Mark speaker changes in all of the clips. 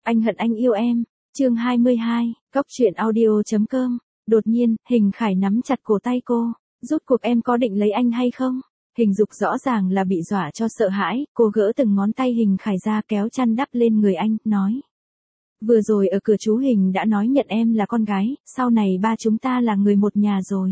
Speaker 1: Anh hận anh yêu em. Chương 22, Cóc truyện audio.com. Đột nhiên, Hình Khải nắm chặt cổ tay cô. Rốt cuộc em có định lấy anh hay không? Hình Dục rõ ràng là bị dọa cho sợ hãi, cô gỡ từng ngón tay Hình Khải ra kéo chăn đắp lên người anh, nói. Vừa rồi ở cửa chú Hình đã nói nhận em là con gái, sau này ba chúng ta là người một nhà rồi.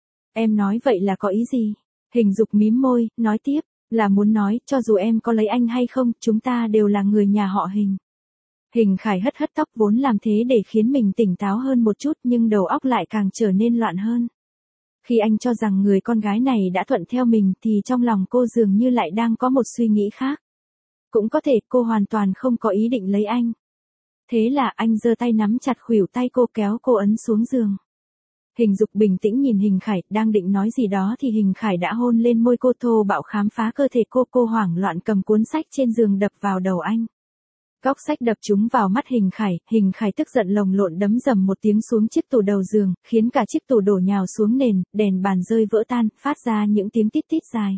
Speaker 1: Em nói vậy là có ý gì? Hình Dục mím môi, nói tiếp, là muốn nói, cho dù em có lấy anh hay không, chúng ta đều là người nhà họ Hình. Hình Khải hất hất tóc vốn làm thế để khiến mình tỉnh táo hơn một chút nhưng đầu óc lại càng trở nên loạn hơn. Khi anh cho rằng người con gái này đã thuận theo mình thì trong lòng cô dường như lại đang có một suy nghĩ khác. Cũng có thể cô hoàn toàn không có ý định lấy anh. Thế là anh giơ tay nắm chặt khuỷu tay cô kéo cô ấn xuống giường. Hình Dục bình tĩnh nhìn Hình Khải, đang định nói gì đó thì Hình Khải đã hôn lên môi cô, thô bạo khám phá cơ thể cô hoảng loạn cầm cuốn sách trên giường đập vào đầu anh. Góc sách đập trúng vào mắt Hình Khải tức giận lồng lộn đấm dầm một tiếng xuống chiếc tủ đầu giường, khiến cả chiếc tủ đổ nhào xuống nền, đèn bàn rơi vỡ tan, phát ra những tiếng tít tít dài.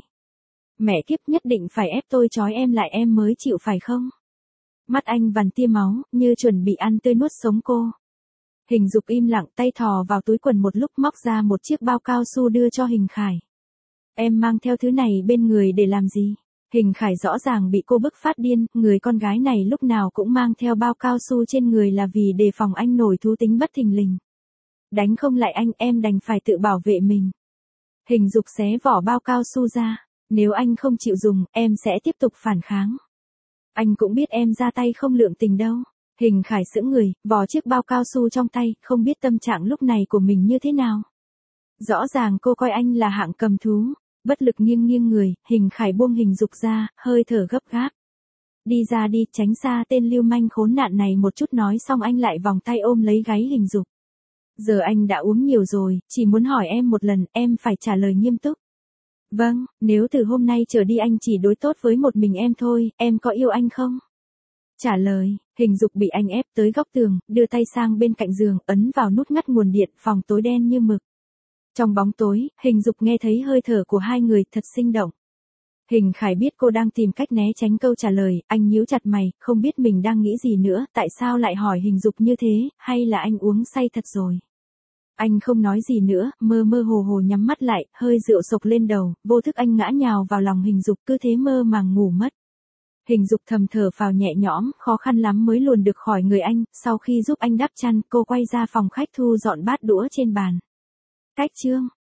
Speaker 1: Mẹ kiếp, nhất định phải ép tôi trói em lại em mới chịu phải không? Mắt anh vằn tia máu, như chuẩn bị ăn tươi nuốt sống cô. Hình Dục im lặng, tay thò vào túi quần một lúc móc ra một chiếc bao cao su đưa cho Hình Khải. Em mang theo thứ này bên người để làm gì? Hình Khải rõ ràng bị cô bức phát điên, người con gái này lúc nào cũng mang theo bao cao su trên người là vì đề phòng anh nổi thú tính bất thình lình. Đánh không lại anh, em đành phải tự bảo vệ mình. Hình Dục xé vỏ bao cao su ra, nếu anh không chịu dùng, em sẽ tiếp tục phản kháng. Anh cũng biết em ra tay không lượng tình đâu. Hình Khải sững người, vò chiếc bao cao su trong tay, không biết tâm trạng lúc này của mình như thế nào. Rõ ràng cô coi anh là hạng cầm thú. Bất lực nghiêng người, Hình Khải buông Hình Dục ra, hơi thở gấp gáp. Đi ra đi, tránh xa tên lưu manh khốn nạn này một chút, nói xong anh lại vòng tay ôm lấy gáy Hình Dục. Giờ anh đã uống nhiều rồi, chỉ muốn hỏi em một lần, em phải trả lời nghiêm túc. Vâng, nếu từ hôm nay trở đi anh chỉ đối tốt với một mình em thôi, em có yêu anh không? Trả lời, Hình Dục bị anh ép tới góc tường, đưa tay sang bên cạnh giường, ấn vào nút ngắt nguồn điện, phòng tối đen như mực. Trong bóng tối, Hình Dục nghe thấy hơi thở của hai người thật sinh động. Hình Khải biết cô đang tìm cách né tránh câu trả lời, anh nhíu chặt mày, không biết mình đang nghĩ gì nữa, tại sao lại hỏi Hình Dục như thế, hay là anh uống say thật rồi. Anh không nói gì nữa, mơ mơ hồ hồ nhắm mắt lại, hơi rượu sộc lên đầu, vô thức anh ngã nhào vào lòng Hình Dục, cứ thế mơ màng ngủ mất. Hình Dục thầm thở phào nhẹ nhõm, khó khăn lắm mới luồn được khỏi người anh, sau khi giúp anh đắp chăn, cô quay ra phòng khách thu dọn bát đũa trên bàn. Cách chương